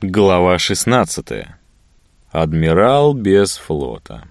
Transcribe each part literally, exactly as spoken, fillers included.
Глава шестнадцатая. Адмирал без флота.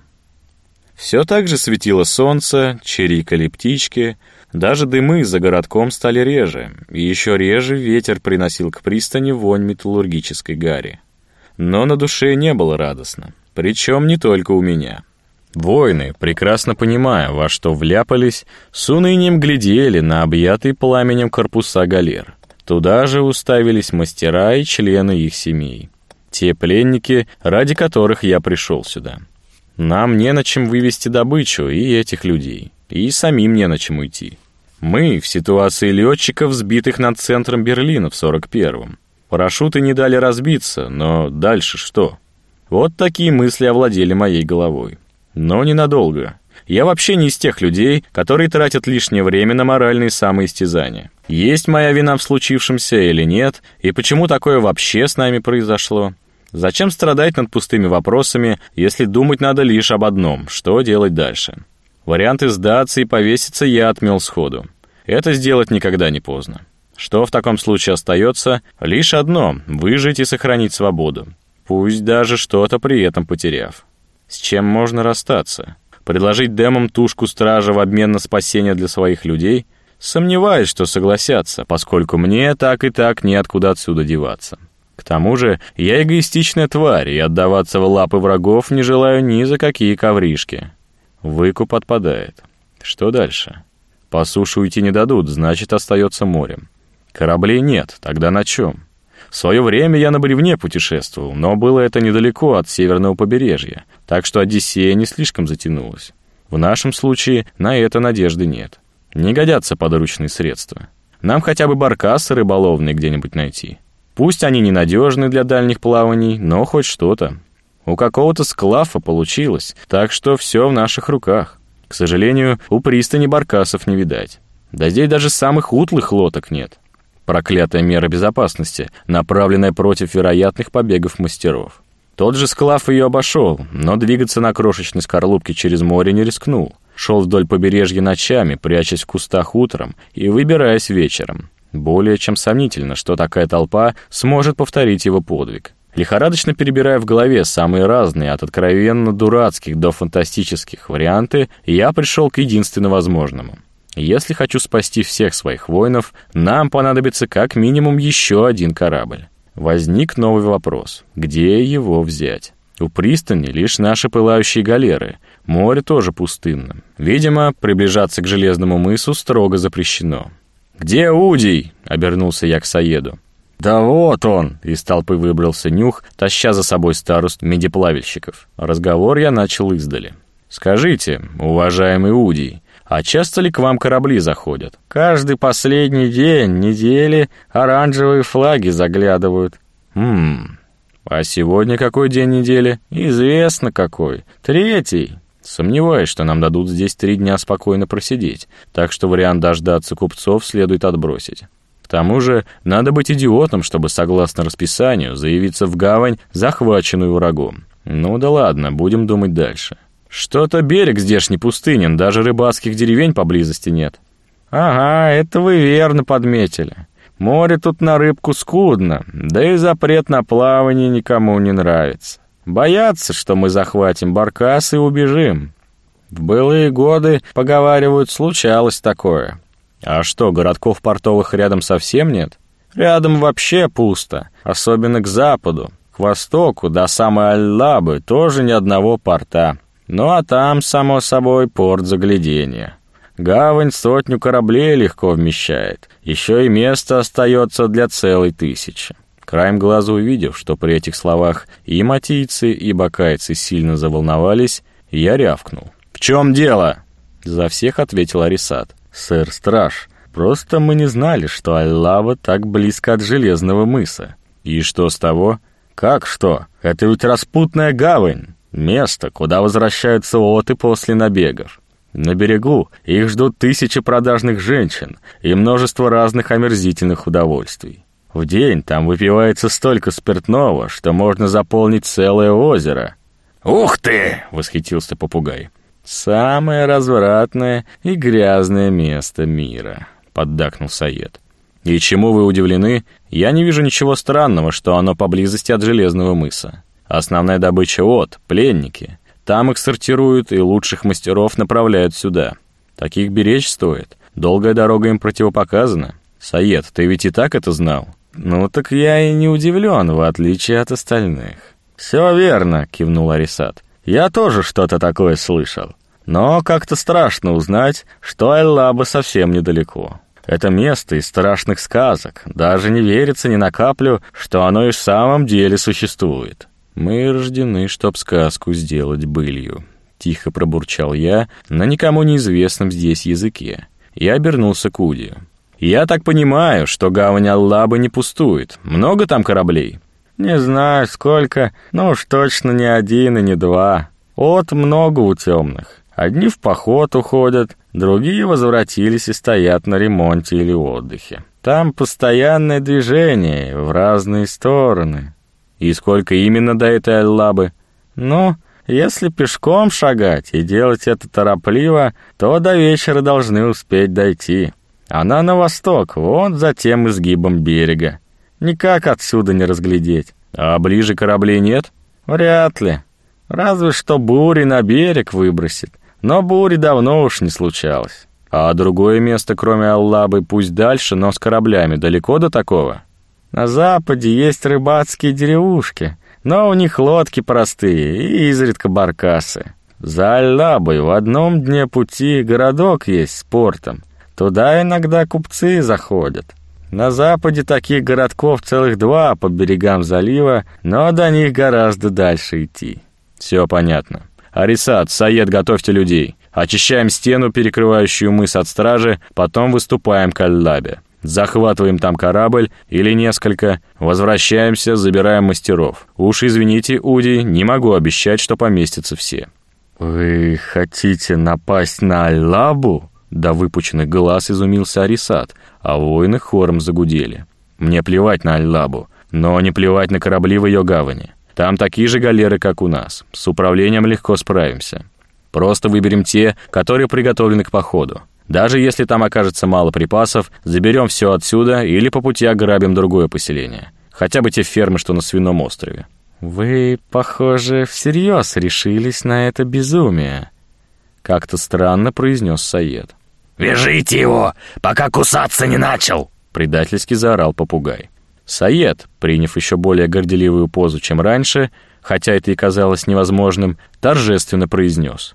Все так же светило солнце, чирикали птички, даже дымы за городком стали реже, и еще реже ветер приносил к пристани вонь металлургической гари. Но на душе не было радостно, причем не только у меня. Воины, прекрасно понимая, во что вляпались, с унынием глядели на объятые пламенем корпуса галер. Туда же уставились мастера и члены их семей. Те пленники, ради которых я пришел сюда. Нам не на чем вывести добычу и этих людей, и самим не на чем уйти. Мы в ситуации летчиков, сбитых над центром Берлина в сорок первом. Парашюты не дали разбиться, но дальше что? Вот такие мысли овладели моей головой. Но ненадолго. Я вообще не из тех людей, которые тратят лишнее время на моральные самоистязания. Есть моя вина в случившемся или нет, и почему такое вообще с нами произошло? Зачем страдать над пустыми вопросами, если думать надо лишь об одном, что делать дальше? Варианты сдаться и повеситься я отмел сходу. Это сделать никогда не поздно. Что в таком случае остается? Лишь одно — выжить и сохранить свободу. Пусть даже что-то при этом потеряв. С чем можно расстаться? Предложить демам тушку стража в обмен на спасение для своих людей? Сомневаюсь, что согласятся, поскольку мне так и так неоткуда отсюда деваться. К тому же я эгоистичная тварь, и отдаваться в лапы врагов не желаю ни за какие ковришки. Выкуп отпадает. Что дальше? По суше уйти не дадут, значит, остается морем. Кораблей нет, тогда на чем? В свое время я на бревне путешествовал, но было это недалеко от северного побережья, так что Одиссея не слишком затянулась. В нашем случае на это надежды нет. Не годятся подручные средства. Нам хотя бы баркасы рыболовные где-нибудь найти. Пусть они ненадежны для дальних плаваний, но хоть что-то. У какого-то склафа получилось, так что все в наших руках. К сожалению, у пристани баркасов не видать. Да здесь даже самых утлых лодок нет. Проклятая мера безопасности, направленная против вероятных побегов мастеров. Тот же склаф ее обошел, но двигаться на крошечной скорлупке через море не рискнул. Шел вдоль побережья ночами, прячась в кустах утром и выбираясь вечером. Более чем сомнительно, что такая толпа сможет повторить его подвиг. Лихорадочно перебирая в голове самые разные, от откровенно дурацких до фантастических варианты, я пришел к единственно возможному. Если хочу спасти всех своих воинов, нам понадобится как минимум еще один корабль. Возник новый вопрос. Где его взять? У пристани лишь наши пылающие галеры. Море тоже пустынно. Видимо, приближаться к Железному мысу строго запрещено. «Где Удий?» — обернулся я к Саеду. «Да вот он!» — из толпы выбрался Нюх, таща за собой старост медиплавильщиков. Разговор я начал издали. «Скажите, уважаемый Удий, а часто ли к вам корабли заходят? Каждый последний день недели оранжевые флаги заглядывают». «Хм, а сегодня какой день недели?» «Известно какой. Третий». «Сомневаюсь, что нам дадут здесь три дня спокойно просидеть, так что вариант дождаться купцов следует отбросить. К тому же надо быть идиотом, чтобы, согласно расписанию, заявиться в гавань, захваченную врагом. Ну да ладно, будем думать дальше». «Что-то берег здешний пустынен, даже рыбацких деревень поблизости нет». «Ага, это вы верно подметили. Море тут на рыбку скудно, да и запрет на плавание никому не нравится. Боятся, что мы захватим баркас и убежим. В былые годы, поговаривают, случалось такое». «А что, городков портовых рядом совсем нет?» «Рядом вообще пусто, особенно к западу. К востоку, до самой Аль-Лабы, тоже ни одного порта. Ну а там, само собой, порт заглядения. Гавань сотню кораблей легко вмещает, еще и место остается для целой тысячи». Краем глаза увидев, что при этих словах и матийцы, и бакайцы сильно заволновались, я рявкнул. «В чем дело?» За всех ответил Арисат. «Сэр-страж, просто мы не знали, что Аль-Лаба так близко от Железного мыса». «И что с того?» «Как что? Это ведь распутная гавань. Место, куда возвращаются оты после набегов. На берегу их ждут тысячи продажных женщин и множество разных омерзительных удовольствий. В день там выпивается столько спиртного, что можно заполнить целое озеро». «Ух ты!» — восхитился попугай. «Самое развратное и грязное место мира», — поддакнул Саед. И чему вы удивлены? Я не вижу ничего странного, что оно поблизости от Железного мыса. Основная добыча от, пленники. Там их сортируют и лучших мастеров направляют сюда. Таких беречь стоит. Долгая дорога им противопоказана. Саед, ты ведь и так это знал? Ну так я и не удивлен, в отличие от остальных. Все верно, кивнул Арисат. Я тоже что-то такое слышал. Но как-то страшно узнать, что Аль-Лаба совсем недалеко. Это место из страшных сказок. Даже не верится ни на каплю, что оно и в самом деле существует. Мы рождены, чтоб сказку сделать былью. Тихо пробурчал я на никому неизвестном здесь языке. Я обернулся к Удию. Я так понимаю, что гавань Аль-Лабы не пустует. Много там кораблей? Не знаю, сколько, но уж точно не один и не два. От много у темных. Одни в поход уходят, другие возвратились и стоят на ремонте или отдыхе. Там постоянное движение в разные стороны. И сколько именно до этой Аль-Лабы? Ну, если пешком шагать и делать это торопливо, то до вечера должны успеть дойти. Она на восток, вон за тем изгибом берега. Никак отсюда не разглядеть. А ближе кораблей нет? Вряд ли. Разве что бури на берег выбросит. Но бури давно уж не случалось. А другое место, кроме Аль-Лабы, пусть дальше, но с кораблями, далеко до такого? На западе есть рыбацкие деревушки, но у них лодки простые и изредка баркасы. За Аль-Лабой в одном дне пути городок есть с портом. Туда иногда купцы заходят. На западе таких городков целых два по берегам залива, но до них гораздо дальше идти. Все понятно. Арисат, Саед, готовьте людей. Очищаем стену, перекрывающую мыс от стражи, потом выступаем к Аль-Лабе. Захватываем там корабль или несколько, возвращаемся, забираем мастеров. Уж извините, Уди, не могу обещать, что поместятся все. Вы хотите напасть на Аль-Лабу? До выпученных глаз изумился Арисат, а воины хором загудели. Мне плевать на Аль-Лабу, но не плевать на корабли в ее гавани. Там такие же галеры, как у нас. С управлением легко справимся. Просто выберем те, которые приготовлены к походу. Даже если там окажется мало припасов, заберем все отсюда или по пути ограбим другое поселение. Хотя бы те фермы, что на Свином острове. Вы, похоже, всерьез решились на это безумие. Как-то странно произнес Саед. «Вяжите его, пока кусаться не начал!» Предательски заорал попугай. Саед, приняв еще более горделивую позу, чем раньше, хотя это и казалось невозможным, торжественно произнес.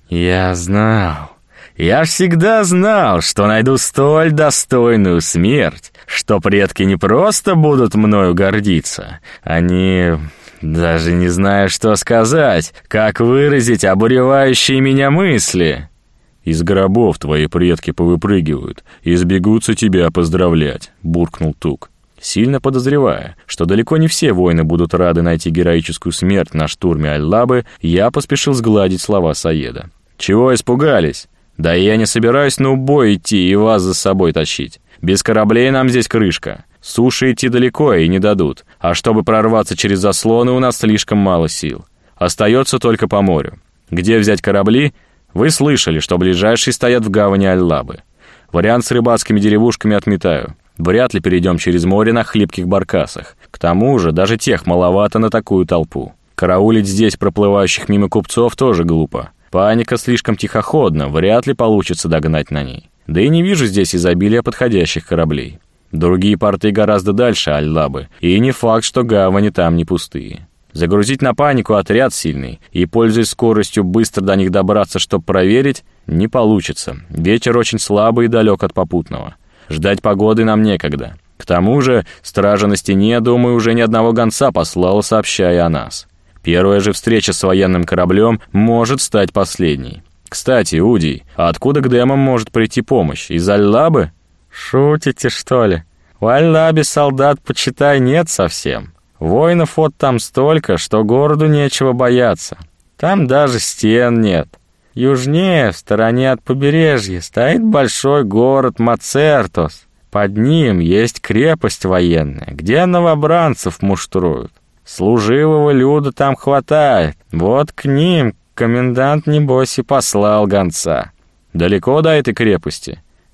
«Я знал, я всегда знал, что найду столь достойную смерть, что предки не просто будут мною гордиться, они, даже не знаю, что сказать, как выразить обуревающие меня мысли». «Из гробов твои предки повыпрыгивают и сбегутся тебя поздравлять», — буркнул Тук. Сильно подозревая, что далеко не все воины будут рады найти героическую смерть на штурме Аль-Лабы, я поспешил сгладить слова Саеда. «Чего испугались? Да я не собираюсь на убой идти и вас за собой тащить. Без кораблей нам здесь крышка. Суши идти далеко и не дадут, а чтобы прорваться через заслоны, у нас слишком мало сил. Остается только по морю. Где взять корабли? Вы слышали, что ближайшие стоят в гавани Аль-Лабы. Вариант с рыбацкими деревушками отметаю. Вряд ли перейдем через море на хлипких баркасах. К тому же даже тех маловато на такую толпу. Караулить здесь проплывающих мимо купцов тоже глупо. Паника слишком тихоходна, вряд ли получится догнать на ней. Да и не вижу здесь изобилия подходящих кораблей. Другие порты гораздо дальше Аль-Лабы, и не факт, что гавани там не пустые. Загрузить на панику отряд сильный и, пользуясь скоростью, быстро до них добраться, чтобы проверить, не получится. Ветер очень слабый и далек от попутного. Ждать погоды нам некогда. К тому же стража на стене, думаю, уже ни одного гонца послала, сообщая о нас. Первая же встреча с военным кораблем может стать последней. Кстати, Удий, а откуда к демам может прийти помощь? Из Аль-Лабы? Шутите, что ли? В Аль-Лабе солдат, почитай, нет совсем. Воинов вот там столько, что городу нечего бояться. Там даже стен нет. Южнее, в стороне от побережья, стоит большой город Мацертос. Под ним есть крепость военная, где новобранцев муштруют. Служивого люда там хватает. Вот к ним комендант, небось, и послал гонца. Далеко до этой крепости?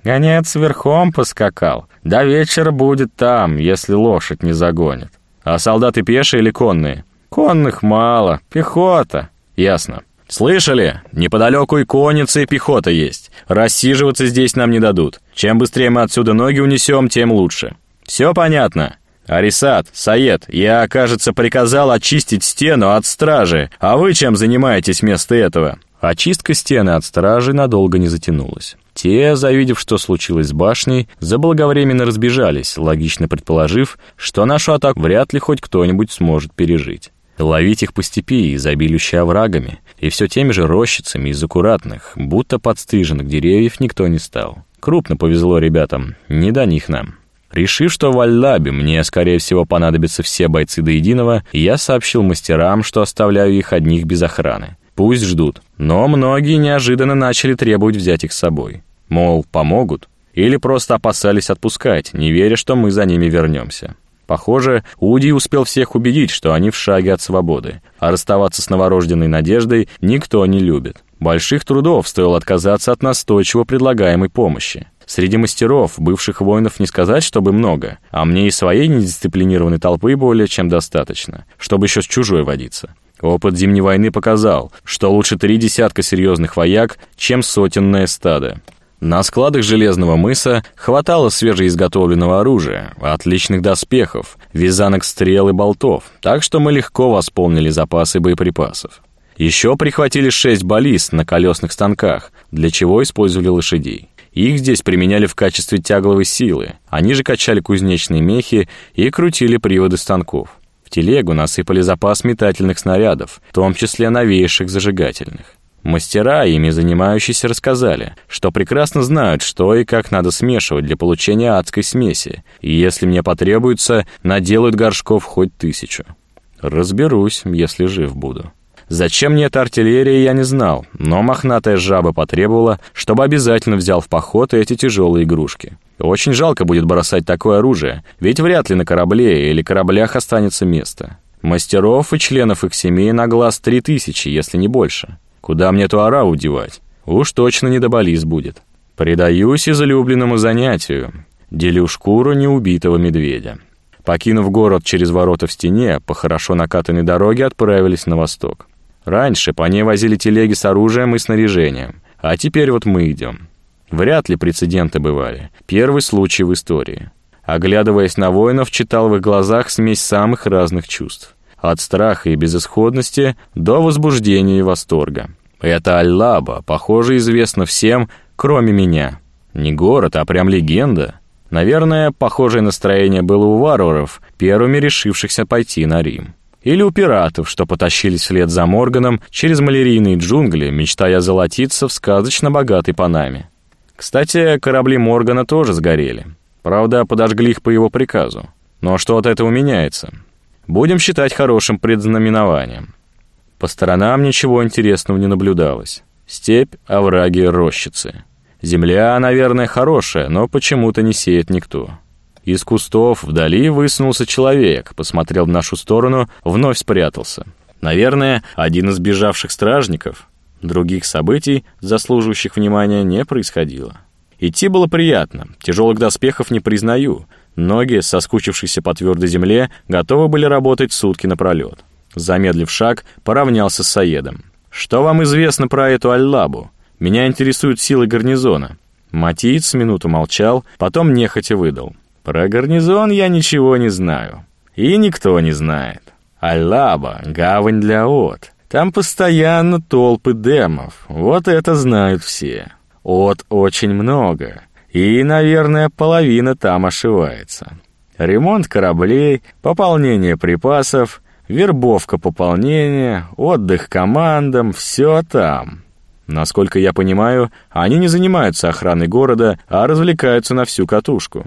Гонец верхом поскакал. До вечера будет там, если лошадь не загонит. А солдаты пешие или конные? Конных мало, пехота. Ясно. Слышали? Неподалеку и конница, и пехота есть. Рассиживаться здесь нам не дадут. Чем быстрее мы отсюда ноги унесем, тем лучше. Все понятно? Арисат, Саед, я, кажется, приказал очистить стену от стражи, а вы чем занимаетесь вместо этого? Очистка стены от стражи надолго не затянулась. Те, завидев, что случилось с башней, заблаговременно разбежались, логично предположив, что нашу атаку вряд ли хоть кто-нибудь сможет пережить. Ловить их по степи, изобилующей оврагами, и все теми же рощицами из аккуратных, будто подстриженных деревьев никто не стал. Крупно повезло ребятам, не до них нам. Решив, что в Аль-Лабе мне, скорее всего, понадобятся все бойцы до единого, я сообщил мастерам, что оставляю их одних без охраны. Пусть ждут. Но многие неожиданно начали требовать взять их с собой. Мол, помогут? Или просто опасались отпускать, не веря, что мы за ними вернемся. Похоже, Уди успел всех убедить, что они в шаге от свободы, а расставаться с новорожденной надеждой никто не любит. Больших трудов стоило отказаться от настойчиво предлагаемой помощи. Среди мастеров, бывших воинов, не сказать, чтобы много, а мне и своей недисциплинированной толпы более чем достаточно, чтобы еще с чужой водиться. Опыт Зимней войны показал, что лучше три десятка серьезных вояк, чем сотенное стадо. На складах Железного мыса хватало свежеизготовленного оружия, отличных доспехов, вязанок стрел и болтов, так что мы легко восполнили запасы боеприпасов. Еще прихватили шесть баллист на колесных станках, для чего использовали лошадей. Их здесь применяли в качестве тягловой силы, они же качали кузнечные мехи и крутили приводы станков. В телегу насыпали запас метательных снарядов, в том числе новейших зажигательных. Мастера, ими занимающиеся, рассказали, что прекрасно знают, что и как надо смешивать для получения адской смеси, и если мне потребуется, наделают горшков хоть тысячу. Разберусь, если жив буду. Зачем мне эта артиллерия, я не знал, но мохнатая жаба потребовала, чтобы обязательно взял в поход эти тяжелые игрушки. Очень жалко будет бросать такое оружие, ведь вряд ли на корабле или кораблях останется место. Мастеров и членов их семей на глаз три тысячи, если не больше. Куда мне эту ораву девать? Уж точно не до баллист будет. Предаюсь излюбленному занятию. Делю шкуру неубитого медведя. Покинув город через ворота в стене, по хорошо накатанной дороге отправились на восток. Раньше по ней возили телеги с оружием и снаряжением, а теперь вот мы идем. Вряд ли прецеденты бывали. Первый случай в истории. Оглядываясь на воинов, читал в их глазах смесь самых разных чувств. От страха и безысходности до возбуждения и восторга. Это Аль-Лаба, похоже, известно всем, кроме меня. Не город, а прям легенда. Наверное, похожее настроение было у варваров, первыми решившихся пойти на Рим. Или у пиратов, что потащились вслед за Морганом через малярийные джунгли, мечтая золотиться в сказочно богатой Панаме. Кстати, корабли Моргана тоже сгорели. Правда, подожгли их по его приказу. Но что от этого меняется? Будем считать хорошим предзнаменованием. По сторонам ничего интересного не наблюдалось. Степь, овраги, рощицы. Земля, наверное, хорошая, но почему-то не сеет никто. Из кустов вдали высунулся человек, посмотрел в нашу сторону, вновь спрятался. Наверное, один из бежавших стражников. Других событий, заслуживающих внимания, не происходило. Идти было приятно, тяжелых доспехов не признаю. Ноги, соскучившиеся по твердой земле, готовы были работать сутки напролет. Замедлив шаг, поравнялся с Саедом. «Что вам известно про эту Аль-Лабу? Меня интересуют силы гарнизона». Матиец минуту молчал, потом нехотя выдал. «Про гарнизон я ничего не знаю. И никто не знает. Аль-Лаба — гавань для От. Там постоянно толпы демов. Вот это знают все. От очень много. И, наверное, половина там ошивается. Ремонт кораблей, пополнение припасов, вербовка пополнения, отдых командам — все там». Насколько я понимаю, они не занимаются охраной города, а развлекаются на всю катушку.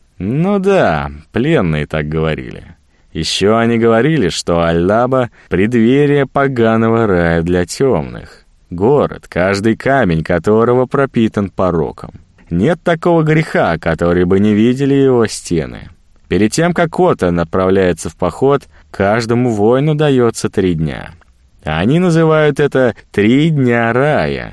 Ну да, пленные так говорили. Еще они говорили, что Аль-Лаба — преддверие поганого рая для темных. Город, каждый камень которого пропитан пороком. Нет такого греха, который бы не видели его стены. Перед тем, как Ота направляется в поход, каждому воину дается три дня. Они называют это «три дня рая».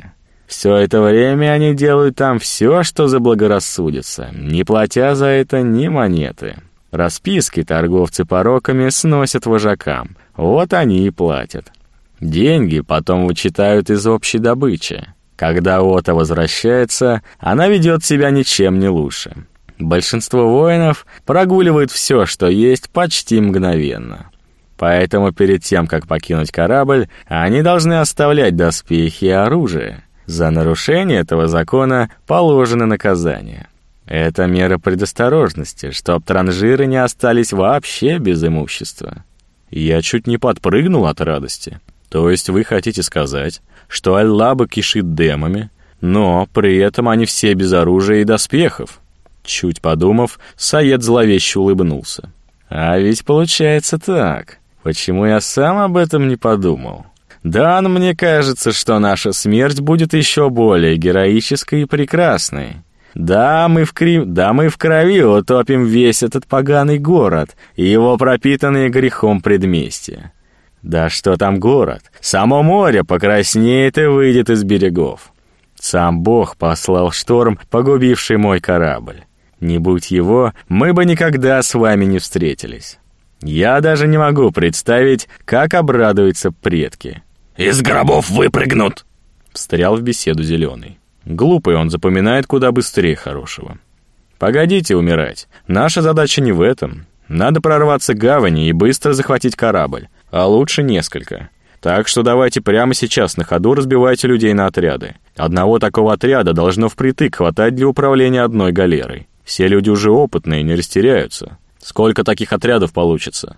Все это время они делают там все, что заблагорассудится, не платя за это ни монеты. Расписки торговцы пороками сносят вожакам, вот они и платят. Деньги потом вычитают из общей добычи. Когда Ота возвращается, она ведет себя ничем не лучше. Большинство воинов прогуливает все, что есть, почти мгновенно. Поэтому перед тем, как покинуть корабль, они должны оставлять доспехи и оружие. За нарушение этого закона положено наказание. Это мера предосторожности, чтоб транжиры не остались вообще без имущества. Я чуть не подпрыгнул от радости. То есть вы хотите сказать, что Аль-Лаба кишит демами, но при этом они все без оружия и доспехов? Чуть подумав, Саед зловеще улыбнулся. А ведь получается так. Почему я сам об этом не подумал? Да, но мне кажется, что наша смерть будет еще более героической и прекрасной. Да, мы в, кри... да, мы в крови утопим весь этот поганый город и его пропитанные грехом предместья. Да что там город? Само море покраснеет и выйдет из берегов. Сам Бог послал шторм, погубивший мой корабль. Не будь его, мы бы никогда с вами не встретились. Я даже не могу представить, как обрадуются предки. «Из гробов выпрыгнут!» — встрял в беседу Зеленый. Глупый он запоминает куда быстрее хорошего. Погодите умирать. Наша задача не в этом. Надо прорваться к гавани и быстро захватить корабль, а лучше несколько. Так что давайте прямо сейчас на ходу разбивайте людей на отряды. Одного такого отряда должно впритык хватать для управления одной галерой. Все люди уже опытные, не растеряются. Сколько таких отрядов получится?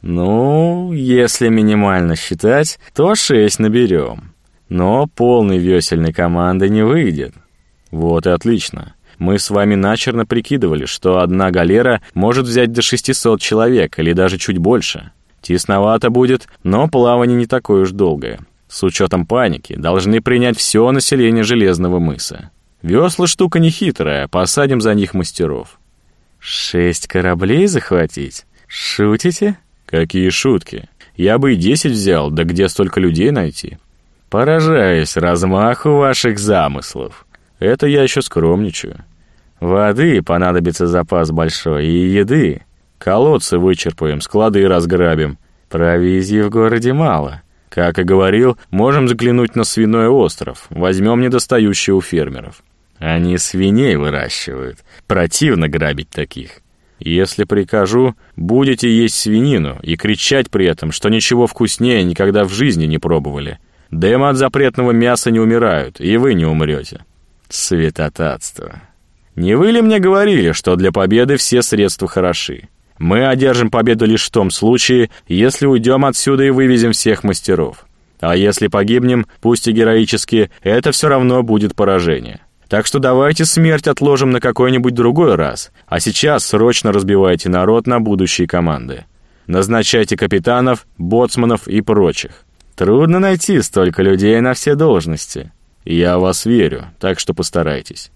Ну, если минимально считать, то шесть наберем. Но полной весельной команды не выйдет. Вот и отлично. Мы с вами начерно прикидывали, что одна галера может взять до шестисот человек или даже чуть больше. Тесновато будет, но плавание не такое уж долгое. С учетом паники должны принять все население Железного мыса. Весла штука нехитрая, посадим за них мастеров. Шесть кораблей захватить? Шутите? Какие шутки? Я бы и десять взял, да где столько людей найти? Поражаюсь размаху ваших замыслов. Это я еще скромничаю. Воды понадобится запас большой, и еды. Колодцы вычерпаем, склады разграбим. Провизии в городе мало. Как и говорил, можем заглянуть на свиной остров. Возьмем недостающие у фермеров. Они свиней выращивают. Противно грабить таких. Если прикажу, будете есть свинину и кричать при этом, что ничего вкуснее никогда в жизни не пробовали. Демы от запретного мяса не умирают, и вы не умрете. Святотатство. Не вы ли мне говорили, что для победы все средства хороши? Мы одержим победу лишь в том случае, если уйдем отсюда и вывезем всех мастеров. А если погибнем, пусть и героически, это все равно будет поражение. Так что давайте смерть отложим на какой-нибудь другой раз, а сейчас срочно разбивайте народ на будущие команды. Назначайте капитанов, боцманов и прочих. Трудно найти столько людей на все должности. Я в вас верю, так что постарайтесь.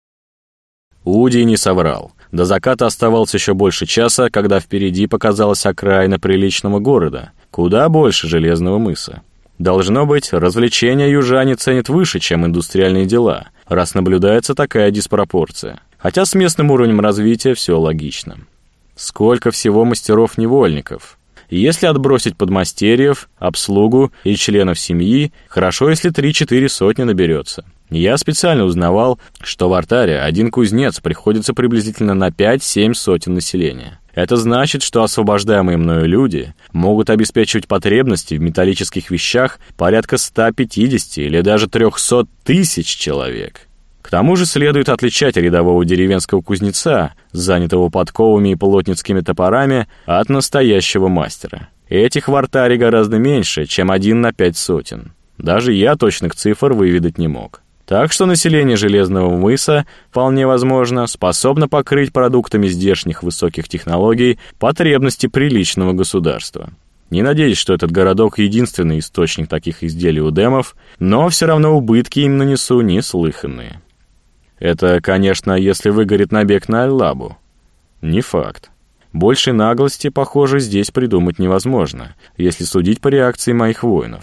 Уди не соврал. До заката оставалось еще больше часа, когда впереди показалась окраина приличного города, куда больше Железного мыса. Должно быть, развлечения южане ценят выше, чем индустриальные дела, раз наблюдается такая диспропорция. Хотя с местным уровнем развития все логично. Сколько всего мастеров-невольников. Если отбросить подмастерьев, обслугу и членов семьи, хорошо, если три-четыре сотни наберется. Я специально узнавал, что в Артаре один кузнец приходится приблизительно на пять-семь сотен населения. Это значит, что освобождаемые мною люди могут обеспечивать потребности в металлических вещах порядка ста пятидесяти или даже трехсот тысяч человек. К тому же следует отличать рядового деревенского кузнеца, занятого подковами и плотницкими топорами, от настоящего мастера. Этих в Артаре гораздо меньше, чем один на пять сотен. Даже я точных цифр выведать не мог. Так что население Железного мыса, вполне возможно, способно покрыть продуктами здешних высоких технологий потребности приличного государства. Не надеюсь, что этот городок единственный источник таких изделий у демов, но все равно убытки им нанесу неслыханные. Это, конечно, если выгорит набег на Аль-Лабу. Не факт. Большей наглости, похоже, здесь придумать невозможно, если судить по реакции моих воинов.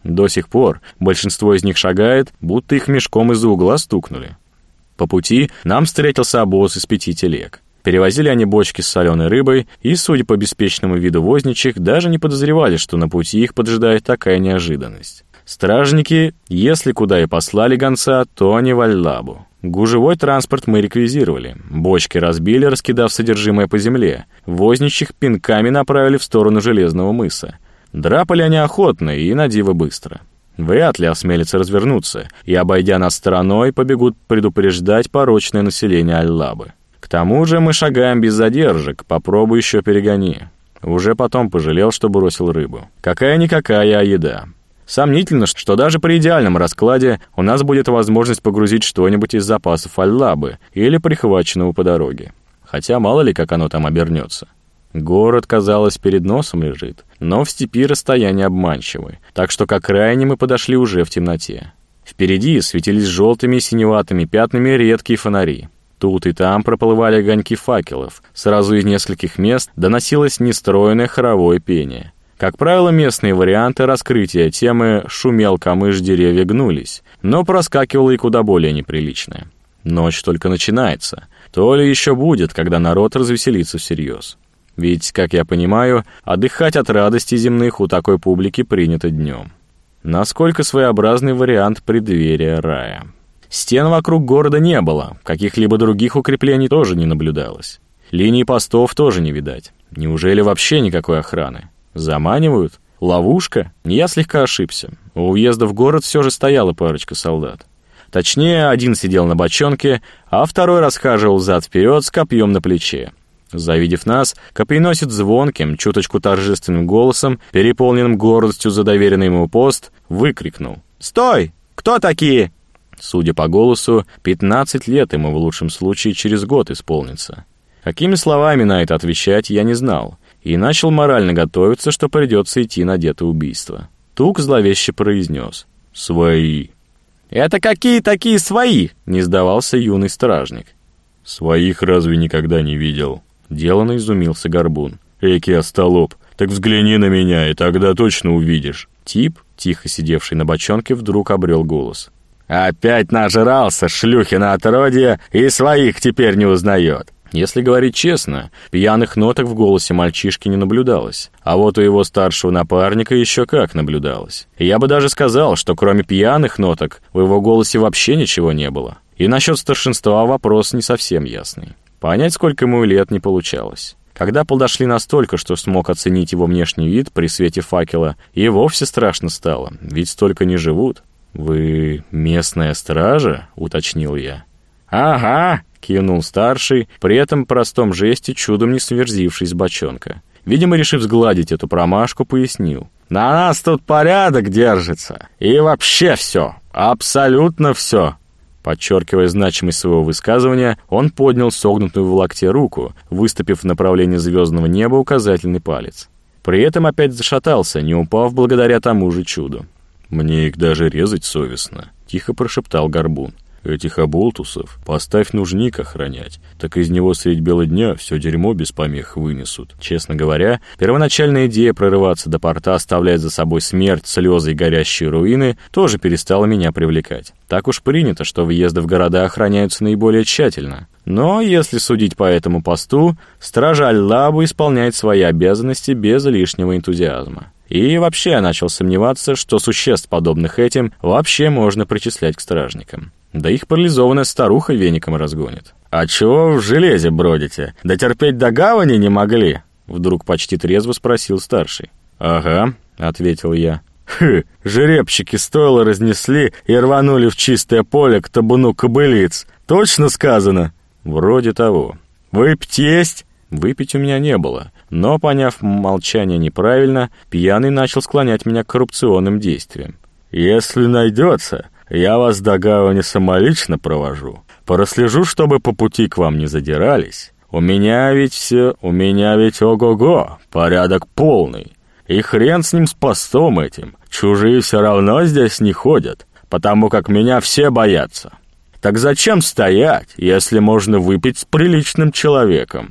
До сих пор большинство из них шагает, будто их мешком из-за угла стукнули. По пути нам встретился обоз из пяти телег. Перевозили они бочки с соленой рыбой, и, судя по беспечному виду возничих, даже не подозревали, что на пути их поджидает такая неожиданность. Стражники, если куда и послали гонца, то не в Аль-Лабу. Гужевой транспорт мы реквизировали. Бочки разбили, раскидав содержимое по земле. Возничих пинками направили в сторону Железного мыса. Драпали они охотно и на диво быстро. Вряд ли осмелятся развернуться, и, обойдя нас стороной, побегут предупреждать порочное население Аль-Лабы. К тому же мы шагаем без задержек, попробуй еще перегони. Уже потом пожалел, что бросил рыбу. Какая-никакая, а еда. Сомнительно, что даже при идеальном раскладе у нас будет возможность погрузить что-нибудь из запасов Аль-Лабы или прихваченного по дороге. Хотя мало ли, как оно там обернется. Город, казалось, перед носом лежит, но в степи расстояние обманчивое, так что к окраине мы подошли уже в темноте. Впереди светились желтыми и синеватыми пятнами редкие фонари. Тут и там проплывали огоньки факелов. Сразу из нескольких мест доносилось нестройное хоровое пение. Как правило, местные варианты раскрытия темы «шумел камыш, деревья гнулись», но проскакивало и куда более неприличное. Ночь только начинается. То ли еще будет, когда народ развеселится всерьез. Ведь, как я понимаю, отдыхать от радости земных у такой публики принято днем. Насколько своеобразный вариант преддверия рая. Стен вокруг города не было, каких-либо других укреплений тоже не наблюдалось. Линии постов тоже не видать. Неужели вообще никакой охраны? Заманивают? Ловушка? Я слегка ошибся. У въезда в город все же стояла парочка солдат. Точнее, один сидел на бочонке, а второй расхаживал зад-вперед с копьем на плече. Завидев нас, копьеносец звонким, чуточку торжественным голосом, переполненным гордостью за доверенный ему пост, выкрикнул: «Стой! Кто такие?» Судя по голосу, пятнадцать лет ему в лучшем случае через год исполнится. Какими словами на это отвечать, я не знал, и начал морально готовиться, что придется идти на детоубийство. Тук зловеще произнес: «Свои». «Это какие такие свои?» — не сдавался юный стражник. «Своих разве никогда не видел?» — деланно изумился Горбун. «Эки остолоп, так взгляни на меня, и тогда точно увидишь». Тип, тихо сидевший на бочонке, вдруг обрел голос. «Опять нажрался, шлюхина отродье, и своих теперь не узнает». Если говорить честно, пьяных ноток в голосе мальчишки не наблюдалось, а вот у его старшего напарника еще как наблюдалось. Я бы даже сказал, что кроме пьяных ноток в его голосе вообще ничего не было. И насчет старшинства вопрос не совсем ясный. Понять, сколько ему лет, не получалось. Когда подошли настолько, что смог оценить его внешний вид при свете факела, и вовсе страшно стало, ведь столько не живут. «Вы местная стража?» — уточнил я. «Ага», — кивнул старший, при этом простом жесте чудом не сверзившись с бочонка. Видимо, решив сгладить эту промашку, пояснил. «На нас тут порядок держится, и вообще все, абсолютно все». Подчеркивая значимость своего высказывания, он поднял согнутую в локте руку, выступив в направлении звездного неба указательный палец. При этом опять зашатался, не упав благодаря тому же чуду. «Мне их даже резать совестно», — тихо прошептал Горбун. «Этих оболтусов поставь нужник охранять, так из него средь бела дня все дерьмо без помех вынесут». Честно говоря, первоначальная идея прорываться до порта, оставляя за собой смерть, слезы и горящие руины, тоже перестала меня привлекать. Так уж принято, что въезды в города охраняются наиболее тщательно. Но, если судить по этому посту, стража Аль-Лабы исполняет свои обязанности без лишнего энтузиазма. И вообще я начал сомневаться, что существ, подобных этим, вообще можно причислять к стражникам. Да их парализованная старуха веником разгонит. «А чего в железе бродите? Дотерпеть до гавани не могли?» Вдруг почти трезво спросил старший. «Ага», — ответил я. «Хы, жеребчики стойло разнесли и рванули в чистое поле к табуну кобылиц. Точно сказано?» «Вроде того». «Выпить есть?» Выпить у меня не было, но, поняв молчание неправильно, пьяный начал склонять меня к коррупционным действиям. «Если найдется, я вас до гавани самолично провожу. Прослежу, чтобы по пути к вам не задирались. У меня ведь все, у меня ведь ого-го, порядок полный. И хрен с ним с постом этим, чужие все равно здесь не ходят, потому как меня все боятся. Так зачем стоять, если можно выпить с приличным человеком?»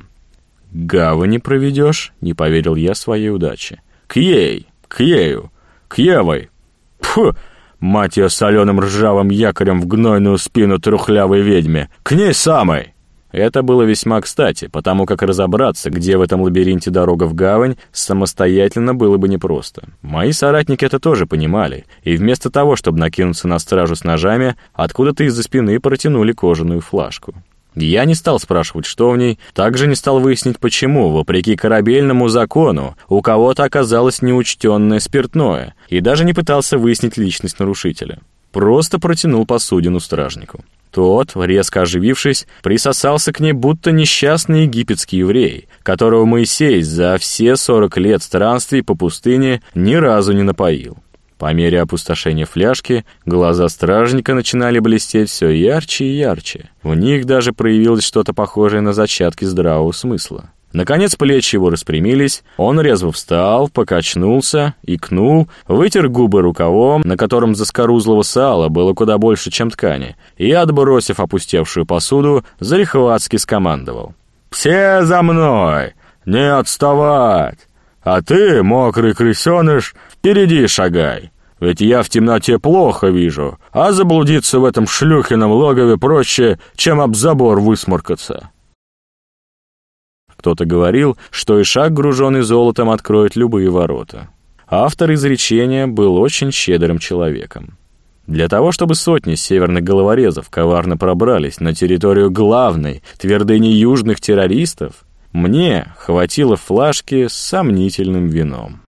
«Гавани проведешь?» — не поверил я своей удаче. «К ей, к ею, к евой. Фу, Фу! Мать ее соленым ржавым якорем в гнойную спину трухлявой ведьме! К ней самой!» Это было весьма кстати, потому как разобраться, где в этом лабиринте дорога в гавань, самостоятельно было бы непросто. Мои соратники это тоже понимали, и вместо того, чтобы накинуться на стражу с ножами, откуда-то из-за спины протянули кожаную флажку. Я не стал спрашивать, что в ней, также не стал выяснить, почему, вопреки корабельному закону, у кого-то оказалось неучтенное спиртное, и даже не пытался выяснить личность нарушителя. Просто протянул посудину стражнику. Тот, резко оживившись, присосался к ней, будто несчастный египетский еврей, которого Моисей за все сорок лет странствий по пустыне ни разу не напоил. По мере опустошения фляжки глаза стражника начинали блестеть все ярче и ярче. В них даже проявилось что-то похожее на зачатки здравого смысла. Наконец плечи его распрямились, он резво встал, покачнулся, икнул, вытер губы рукавом, на котором заскорузлого сала было куда больше, чем ткани, и, отбросив опустевшую посуду, залихватски скомандовал: «Все за мной! Не отставать! А ты, мокрый крысеныш, впереди шагай! Ведь я в темноте плохо вижу, а заблудиться в этом шлюхином логове проще, чем об забор высморкаться». Кто-то говорил, что ишак, груженный золотом, откроет любые ворота. Автор изречения был очень щедрым человеком. Для того, чтобы сотни северных головорезов коварно пробрались на территорию главной твердыни южных террористов, мне хватило флажки с сомнительным вином.